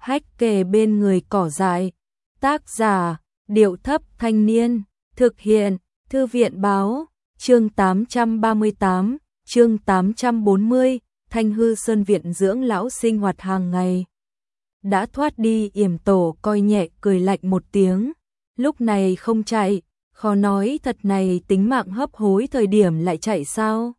hách kề bên người cỏ dại. Tác giả, Điệu Thấp Thanh Niên. Thực hiện, Thư viện Báo. Chương 838, chương 840, Thanh Hư Sơn Viện dưỡng lão sinh hoạt hàng ngày. Đã thoát đi Yểm Tổ coi nhẹ cười lạnh một tiếng. Lúc này không chạy, khó nói thật này tính mạng hấp hối thời điểm lại chạy sao?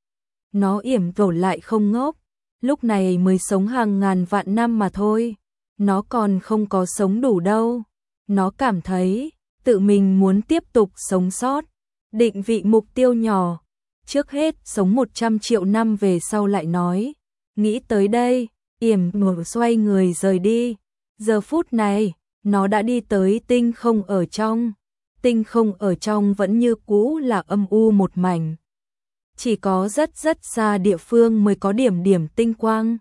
Nó Yểm Tổ lại không ngốc, lúc này mới sống hàng ngàn vạn năm mà thôi. Nó còn không có sống đủ đâu. Nó cảm thấy tự mình muốn tiếp tục sống sót. Định vị mục tiêu nhỏ. Trước hết sống 100 triệu năm về sau lại nói. Nghĩ tới đây, Yểm Tổ xoay người rời đi. Giờ phút này, nó đã đi tới tinh không ở trong. Tinh không ở trong vẫn như cũ là âm u một mảnh. Chỉ có rất rất xa địa phương mới có điểm điểm tinh quang.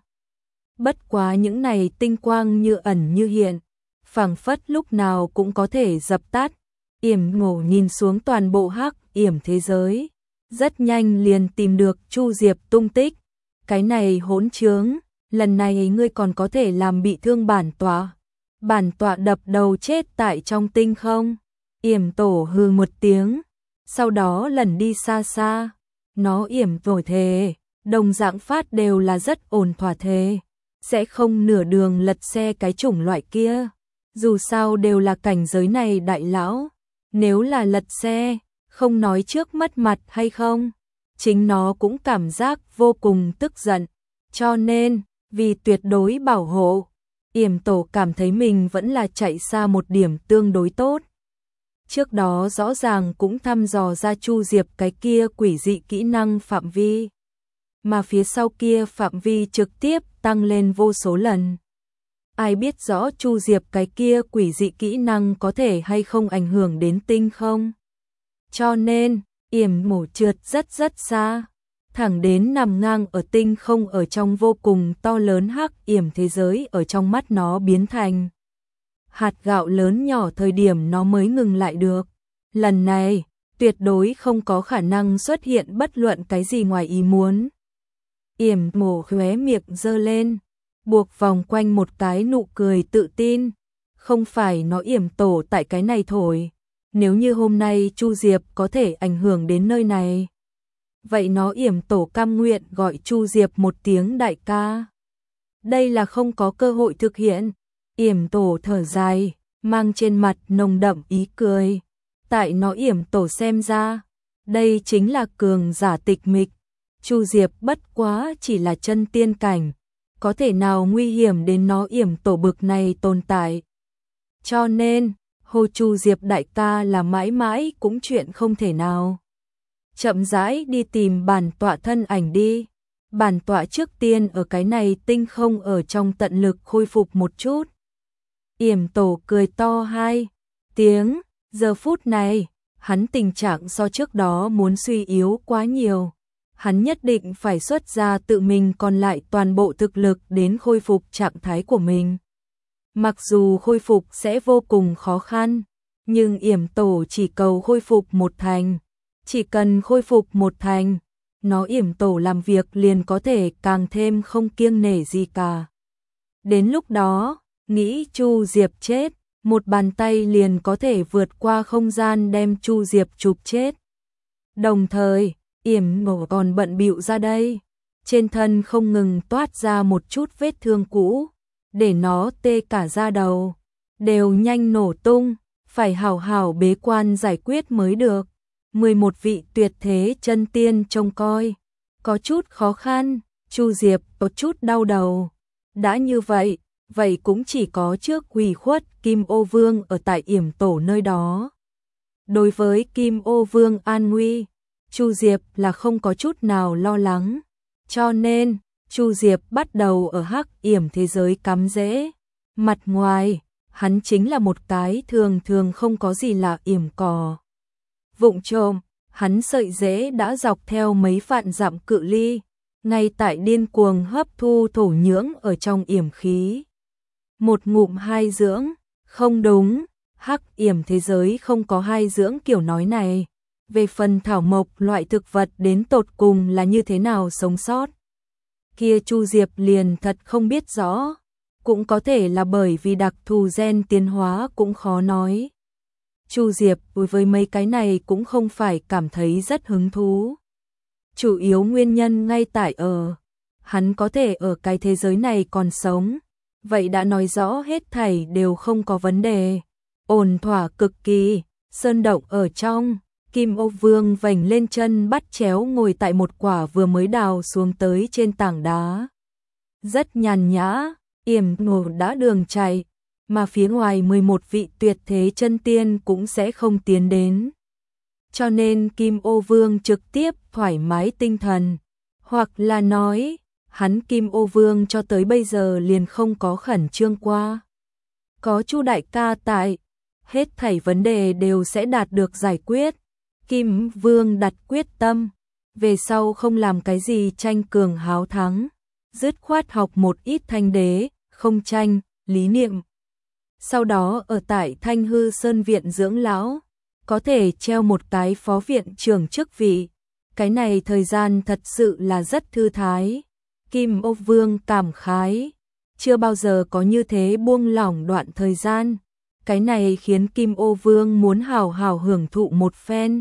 Bất quá những này tinh quang như ẩn như hiện, phảng phất lúc nào cũng có thể dập tắt. Yểm Tổ nhìn xuống toàn bộ hắc yểm thế giới, rất nhanh liền tìm được Chu Diệp tung tích. Cái này hỗn trướng, lần này ngươi còn có thể làm bị thương bản tọa. Bản tọa đập đầu chết tại trong tinh không. Yểm Tổ hừ một tiếng, sau đó lần đi xa xa. Nó Yểm Tổ thề, đồng dạng phát đều là rất ổn thỏa thề, sẽ không nửa đường lật xe cái chủng loại kia. Dù sao đều là cảnh giới này đại lão, nếu là lật xe, không nói trước mất mặt hay không, chính nó cũng cảm giác vô cùng tức giận. Cho nên, vì tuyệt đối bảo hộ, Yểm Tổ cảm thấy mình vẫn là chạy xa một điểm tương đối tốt. Trước đó rõ ràng cũng thăm dò ra Chu Diệp cái kia quỷ dị kỹ năng phạm vi, mà phía sau kia phạm vi trực tiếp tăng lên vô số lần. Ai biết rõ Chu Diệp cái kia quỷ dị kỹ năng có thể hay không ảnh hưởng đến tinh không. Cho nên, Yểm Tổ trượt rất rất xa, thẳng đến nằm ngang ở tinh không ở trong vô cùng to lớn hắc yểm thế giới ở trong mắt nó biến thành hạt gạo lớn nhỏ thời điểm nó mới ngừng lại được. Lần này, tuyệt đối không có khả năng xuất hiện bất luận cái gì ngoài ý muốn. Yểm Tổ khóe miệng giơ lên, buộc vòng quanh một cái nụ cười tự tin. Không phải nó Yểm Tổ tại cái này thổi. Nếu như hôm nay Chu Diệp có thể ảnh hưởng đến nơi này, vậy nó Yểm Tổ cam nguyện gọi Chu Diệp một tiếng đại ca. Đây là không có cơ hội thực hiện. Yểm Tổ thở dài, mang trên mặt nồng đậm ý cười. Tại nó Yểm Tổ xem ra, đây chính là cường giả tịch mịch. Chu Diệp bất quá chỉ là chân tiên cảnh, có thể nào nguy hiểm đến nó Yểm Tổ bực này tồn tại. Cho nên, hô Chu Diệp đại ca là mãi mãi cũng chuyện không thể nào. Chậm rãi đi tìm bản tọa thân ảnh đi. Bản tọa trước tiên ở cái này tinh không ở trong tận lực khôi phục một chút. Yểm Tổ cười to hai tiếng, giờ phút này, hắn tình trạng so trước đó muốn suy yếu quá nhiều. Hắn nhất định phải xuất ra tự mình còn lại toàn bộ thực lực đến khôi phục trạng thái của mình. Mặc dù khôi phục sẽ vô cùng khó khăn, nhưng Yểm Tổ chỉ cầu khôi phục một thành. Chỉ cần khôi phục một thành, nó Yểm Tổ làm việc liền có thể càng thêm không kiêng nể gì cả. Đến lúc đó, nghĩ Chu Diệp chết, một bàn tay liền có thể vượt qua không gian đem Chu Diệp chụp chết. Đồng thời, Yểm Tổ còn bận bịu ra đây, trên thân không ngừng toát ra một chút vết thương cũ, để nó tê cả da đầu, đều nhanh nổ tung, phải hảo hảo bế quan giải quyết mới được. 11 vị tuyệt thế chân tiên trông coi, có chút khó khăn, Chu Diệp có chút đau đầu. Đã như vậy, vậy cũng chỉ có trước ủy khuất Kim Ô Vương ở tại Yểm Tổ nơi đó. Đối với Kim Ô Vương an nguy, Chu Diệp là không có chút nào lo lắng, cho nên Chu Diệp bắt đầu ở hắc yểm thế giới cắm rễ. Mặt ngoài, hắn chính là một cái thường thường không có gì lạ yểm cỏ. Vụng trộm, hắn sợi rễ đã dọc theo mấy vạn dặm cự ly, ngay tại điên cuồng hấp thu thổ nhưỡng ở trong yểm khí. Một ngụm hai dưỡng, không đúng, hắc yểm thế giới không có hai dưỡng kiểu nói này. Về phần thảo mộc loại thực vật đến tột cùng là như thế nào sống sót, kia Chu Diệp liền thật không biết rõ. cũng có thể là bởi vì đặc thù gen tiến hóa cũng khó nói. Chu Diệp đối với mấy cái này cũng không phải cảm thấy rất hứng thú. Chủ yếu nguyên nhân ngay tại hắn có thể ở cái thế giới này còn sống, vậy đã nói rõ hết thảy đều không có vấn đề. Ổn thỏa cực kỳ, sơn động ở trong, Kim Ô Vương vành lên chân bắt chéo ngồi tại một quả vừa mới đào xuống tới trên tảng đá. Rất nhàn nhã, yểm nổ đã đường chạy, mà phía ngoài 11 vị tuyệt thế chân tiên cũng sẽ không tiến đến. Cho nên Kim Ô Vương trực tiếp thoải mái tinh thần, hoặc là nói, hắn Kim Ô Vương cho tới bây giờ liền không có khẩn trương qua. Có Chu đại ca tại, hết thảy vấn đề đều sẽ đạt được giải quyết. Kim Vương đặt quyết tâm, về sau không làm cái gì tranh cường háo thắng, dứt khoát học một ít thanh đế, không tranh, lý niệm. Sau đó ở tại Thanh Hư Sơn Viện dưỡng lão, có thể treo một cái phó viện trưởng chức vị. Cái này thời gian thật sự là rất thư thái. Kim Ô Vương cảm khái, chưa bao giờ có như thế buông lỏng đoạn thời gian. Cái này khiến Kim Ô Vương muốn hào hào hưởng thụ một phen.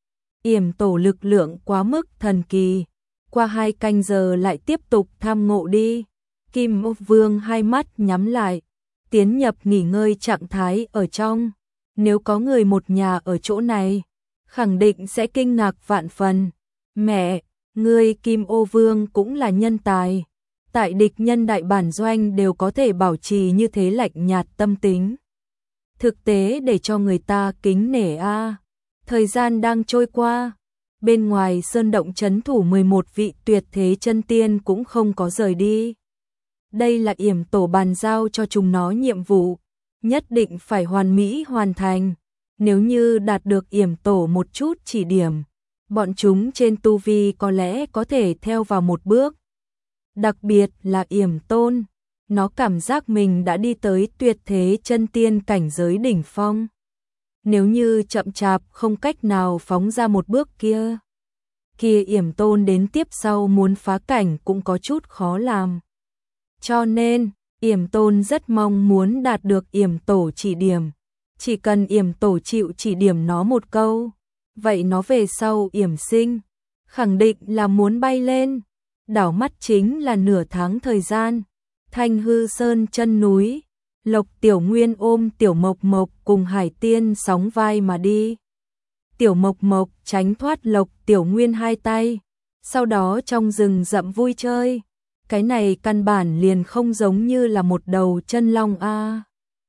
Yểm tổ lực lượng quá mức thần kỳ, qua 2 canh giờ lại tiếp tục tham ngộ đi. Kim Ô Vương hai mắt nhắm lại, tiến nhập nghỉ ngơi trạng thái ở trong. Nếu có người một nhà ở chỗ này, khẳng định sẽ kinh ngạc vạn phần. Mẹ, ngươi Kim Ô Vương cũng là nhân tài. Tại địch nhân đại bản doanh đều có thể bảo trì như thế lạnh nhạt tâm tính. Thực tế để cho người ta kính nể a. Thời gian đang trôi qua, bên ngoài sơn động trấn thủ 11 vị tuyệt thế chân tiên cũng không có rời đi. Đây là yểm tổ bàn giao cho chúng nó nhiệm vụ, nhất định phải hoàn mỹ hoàn thành. Nếu như đạt được yểm tổ một chút chỉ điểm, bọn chúng trên tu vi có lẽ có thể theo vào một bước. Đặc biệt là yểm tôn, nó cảm giác mình đã đi tới tuyệt thế chân tiên cảnh giới đỉnh phong. Nếu như chậm chạp không cách nào phóng ra một bước kia yểm tôn đến tiếp sau muốn phá cảnh cũng có chút khó làm. Cho nên, yểm tôn rất mong muốn đạt được yểm tổ chỉ điểm. Chỉ cần yểm tổ chịu chỉ điểm nó một câu, vậy nó về sau yểm sinh, khẳng định là muốn bay lên. Đảo mắt chính là nửa tháng thời gian. Thanh Hư Sơn chân núi, Lộc Tiểu Nguyên ôm Tiểu Mộc Mộc cùng Hải Tiên sóng vai mà đi. Tiểu Mộc Mộc tránh thoát Lộc Tiểu Nguyên hai tay, sau đó trong rừng rậm vui chơi. Cái này căn bản liền không giống như là một đầu chân long a.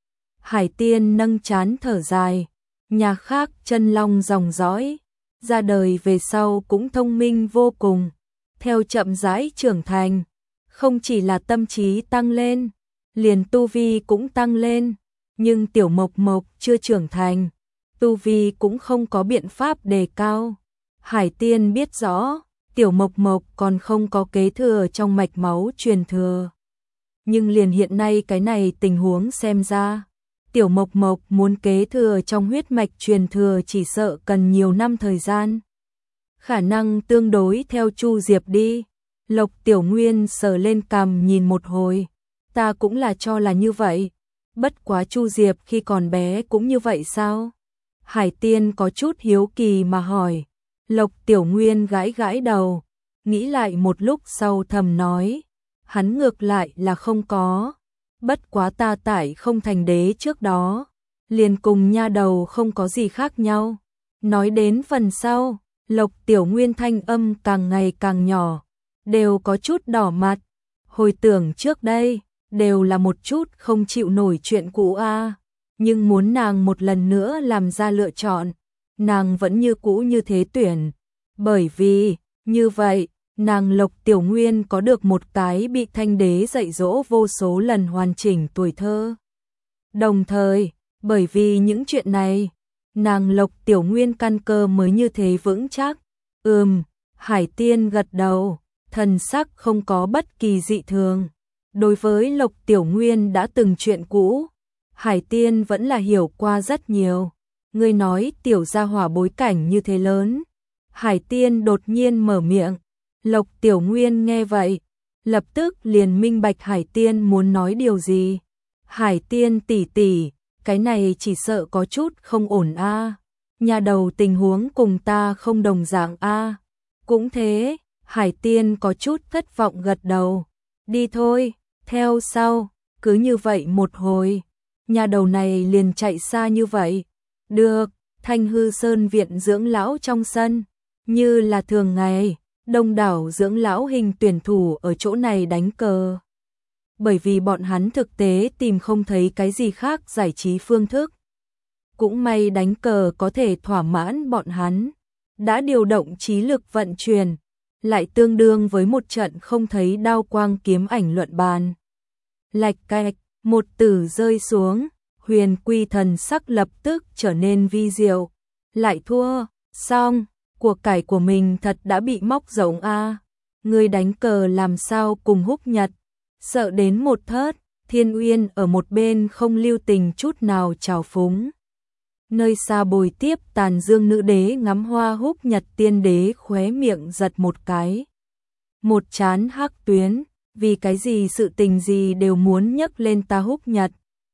Hải Tiên nâng trán thở dài, nhà khác chân long dòng dõi, ra đời về sau cũng thông minh vô cùng, theo chậm rãi trưởng thành, không chỉ là tâm trí tăng lên, liền tu vi cũng tăng lên, nhưng Tiểu Mộc Mộc chưa trưởng thành, tu vi cũng không có biện pháp đề cao. Hải Tiên biết rõ, Tiểu Mộc Mộc còn không có kế thừa trong mạch máu truyền thừa. Nhưng liền hiện nay cái này tình huống xem ra, Tiểu Mộc Mộc muốn kế thừa trong huyết mạch truyền thừa chỉ sợ cần nhiều năm thời gian. Khả năng tương đối theo Chu Diệp đi. Lộc Tiểu Nguyên sờ lên cằm nhìn một hồi, ta cũng là cho là như vậy. Bất quá Chu Diệp khi còn bé cũng như vậy sao? Hải Tiên có chút hiếu kỳ mà hỏi. Lộc Tiểu Nguyên gãi gãi đầu, nghĩ lại một lúc sau thầm nói, hắn ngược lại là không có. Bất quá ta tại không thành đế trước đó, liền cùng nha đầu không có gì khác nhau. Nói đến phần sau, Lộc Tiểu Nguyên thanh âm càng ngày càng nhỏ, đều có chút đỏ mặt. Hồi tưởng trước đây, đều là một chút không chịu nổi chuyện cũ a. Nhưng muốn nàng một lần nữa làm ra lựa chọn, nàng vẫn như cũ như thế tuyển. Bởi vì, như vậy, nàng Lộc Tiểu Nguyên có được một cái bị thanh đế dạy dỗ vô số lần hoàn chỉnh tuổi thơ. Đồng thời, bởi vì những chuyện này, nàng Lộc Tiểu Nguyên căn cơ mới như thế vững chắc. Hải Tiên gật đầu, thần sắc không có bất kỳ dị thường. Đối với Lộc Tiểu Nguyên đã từng chuyện cũ, Hải Tiên vẫn là hiểu qua rất nhiều. Ngươi nói tiểu gia hỏa bối cảnh như thế lớn. Hải Tiên đột nhiên mở miệng. Lộc Tiểu Nguyên nghe vậy, lập tức liền minh bạch Hải Tiên muốn nói điều gì. Hải Tiên tỷ tỷ, cái này chỉ sợ có chút không ổn a. Nhà đầu tình huống cùng ta không đồng dạng a. Cũng thế, Hải Tiên có chút thất vọng gật đầu. Đi thôi, theo sau, cứ như vậy một hồi. Nhà đầu này liền chạy xa như vậy. Được, Thanh Hư Sơn viện dưỡng lão trong sân. Như là thường ngày, đông đảo dưỡng lão hình tuyển thủ ở chỗ này đánh cờ. Bởi vì bọn hắn thực tế tìm không thấy cái gì khác giải trí phương thức. Cũng may đánh cờ có thể thỏa mãn bọn hắn. Đã điều động trí lực vận chuyển, lại tương đương với một trận không thấy đao quang kiếm ảnh luận bàn. Lạch cạch, một tử rơi xuống, Huyền Quy thần sắc lập tức trở nên vi diệu. Lại thua, xong, của cải của mình thật đã bị móc rỗng a. Người đánh cờ làm sao cùng Húc Nhật, sợ đến một thớt. Thiên Uyên ở một bên không lưu tình chút nào trào phúng. Nơi xa bồi tiếp Tàn Dương nữ đế ngắm hoa Húc Nhật tiên đế khóe miệng giật một cái. Một chán hắc tuyến, vì cái gì sự tình gì đều muốn nhấc lên ta Húc Nhật.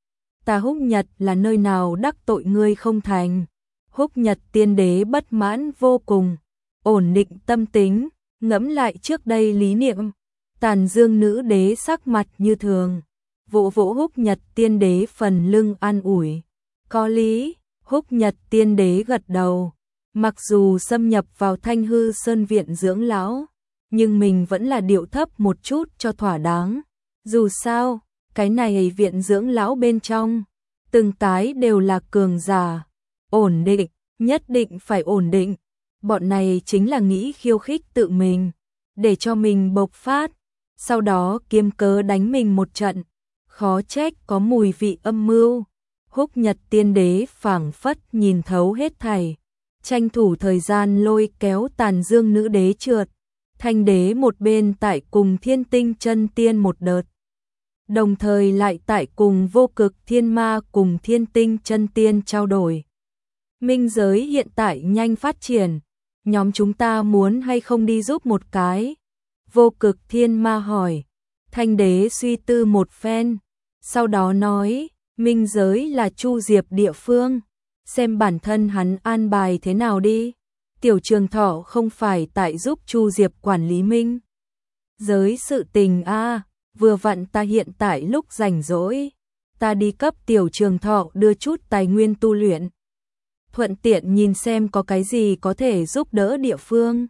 Ta Húc Nhật là nơi nào đắc tội ngươi không thành. Húc Nhật tiên đế bất mãn vô cùng, ổn định tâm tính, ngẫm lại trước đây lý niệm. Tàn Dương nữ đế sắc mặt như thường, vỗ vỗ Húc Nhật tiên đế phần lưng an ủi. Có lý. Húc Nhật tiên đế gật đầu, mặc dù xâm nhập vào Thanh Hư Sơn viện dưỡng lão, nhưng mình vẫn là điệu thấp một chút cho thỏa đáng. Dù sao, cái này viện dưỡng lão bên trong, từng cái đều là cường giả, ổn định, nhất định phải ổn định. Bọn này chính là nghĩ khiêu khích tự mình, để cho mình bộc phát, sau đó kiếm cớ đánh mình một trận, khó trách có mùi vị âm mưu. Húc Nhật tiên đế phảng phất nhìn thấu hết thảy, tranh thủ thời gian lôi kéo Tàn Dương nữ đế trượt. Thanh đế một bên tại cùng Thiên Tinh chân tiên một đợt, đồng thời lại tại cùng Vô Cực Thiên Ma cùng Thiên Tinh chân tiên trao đổi. Minh giới hiện tại nhanh phát triển, nhóm chúng ta muốn hay không đi giúp một cái? Vô Cực Thiên Ma hỏi. Thanh đế suy tư một phen, sau đó nói, minh giới là Chu Diệp địa phương, xem bản thân hắn an bài thế nào đi. Tiểu Trường Thọ không phải tại giúp Chu Diệp quản lý minh giới sự tình a, vừa vặn ta hiện tại lúc rảnh rỗi, ta đi cấp Tiểu Trường Thọ đưa chút tài nguyên tu luyện, thuận tiện nhìn xem có cái gì có thể giúp đỡ địa phương.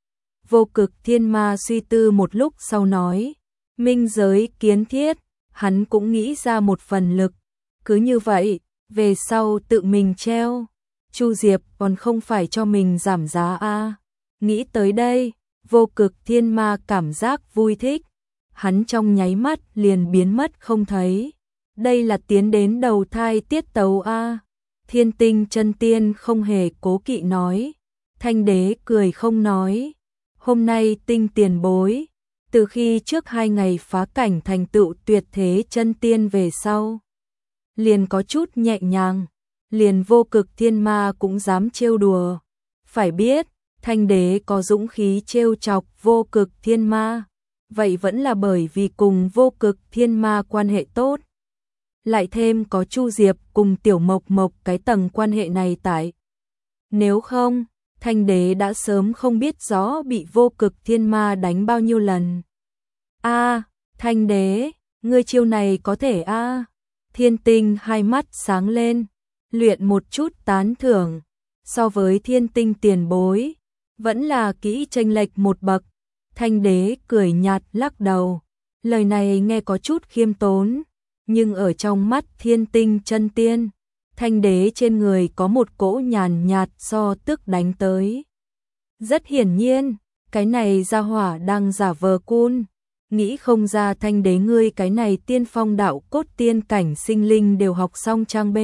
Vô Cực Thiên Ma suy tư một lúc sau nói, minh giới kiến thiết, hắn cũng nghĩ ra một phần lực. Cứ như vậy, về sau tự mình treo, Chu Diệp còn không phải cho mình giảm giá a. Nghĩ tới đây, Vô Cực Thiên Ma cảm giác vui thích, hắn trong nháy mắt liền biến mất không thấy. Đây là tiến đến đầu thai tiết tấu a. Thiên Tinh chân tiên không hề cố kỵ nói. Thanh đế cười không nói. Hôm nay Tinh tiền bối, từ khi trước 2 ngày phá cảnh thành tựu tuyệt thế chân tiên về sau, liền có chút nhẹ nhàng, liền Vô Cực Thiên Ma cũng dám trêu đùa. Phải biết, Thanh đế có dũng khí trêu chọc Vô Cực Thiên Ma, vậy vẫn là bởi vì cùng Vô Cực Thiên Ma quan hệ tốt. Lại thêm có Chu Diệp cùng Tiểu Mộc Mộc cái tầng quan hệ này tại. Nếu không, Thanh đế đã sớm không biết rõ bị Vô Cực Thiên Ma đánh bao nhiêu lần. A, Thanh đế, ngươi chiêu này có thể a. Thiên Tinh hai mắt sáng lên, luyện một chút tán thưởng, so với Thiên Tinh tiền bối, vẫn là kỹ chênh lệch một bậc. Thanh đế cười nhạt lắc đầu, lời này nghe có chút khiêm tốn, nhưng ở trong mắt Thiên Tinh chân tiên, Thanh đế trên người có một cỗ nhàn nhạt so tức đánh tới. Rất hiển nhiên, cái này gia hỏa đang giả vờ cun. Nghĩ không ra Thanh đế ngươi cái này tiên phong đạo cốt tiên cảnh sinh linh đều học xong trang B.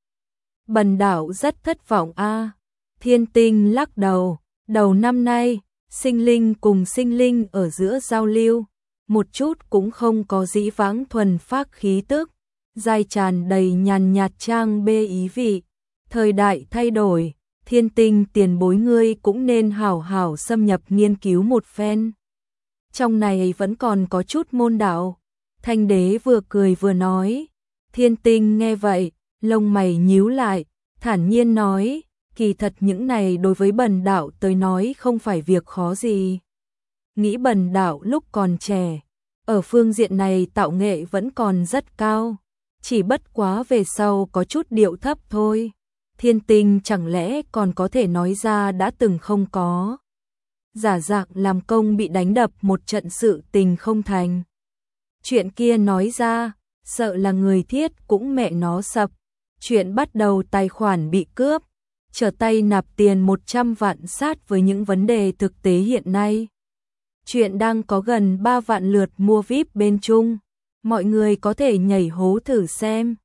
Bần đạo rất thất vọng a. Thiên Tinh lắc đầu, đầu năm nay, sinh linh cùng sinh linh ở giữa giao lưu, một chút cũng không có dĩ vãng thuần phác khí tức, dai tràn đầy nhàn nhạt trang B ý vị. Thời đại thay đổi, Thiên Tinh tiền bối ngươi cũng nên hảo hảo xâm nhập nghiên cứu một phen. trong này vẫn còn có chút môn đạo. Thanh đế vừa cười vừa nói. Thiên Tinh nghe vậy, lông mày nhíu lại, thản nhiên nói, kỳ thật những này đối với bần đạo tới nói không phải việc khó gì. Nghĩ bần đạo lúc còn trẻ, ở phương diện này tạo nghệ vẫn còn rất cao, chỉ bất quá về sau có chút điệu thấp thôi. Thiên Tinh chẳng lẽ còn có thể nói ra đã từng không có. Giả dạng làm công bị đánh đập một trận sự tình không thành. Chuyện kia nói ra, sợ là người thiết cũng mẹ nó sập. Chuyện bắt đầu tài khoản bị cướp, trở tay nạp tiền 100 vạn sát với những vấn đề thực tế hiện nay. Chuyện đang có gần 3 vạn lượt mua VIP bên Trung, mọi người có thể nhảy hố thử xem.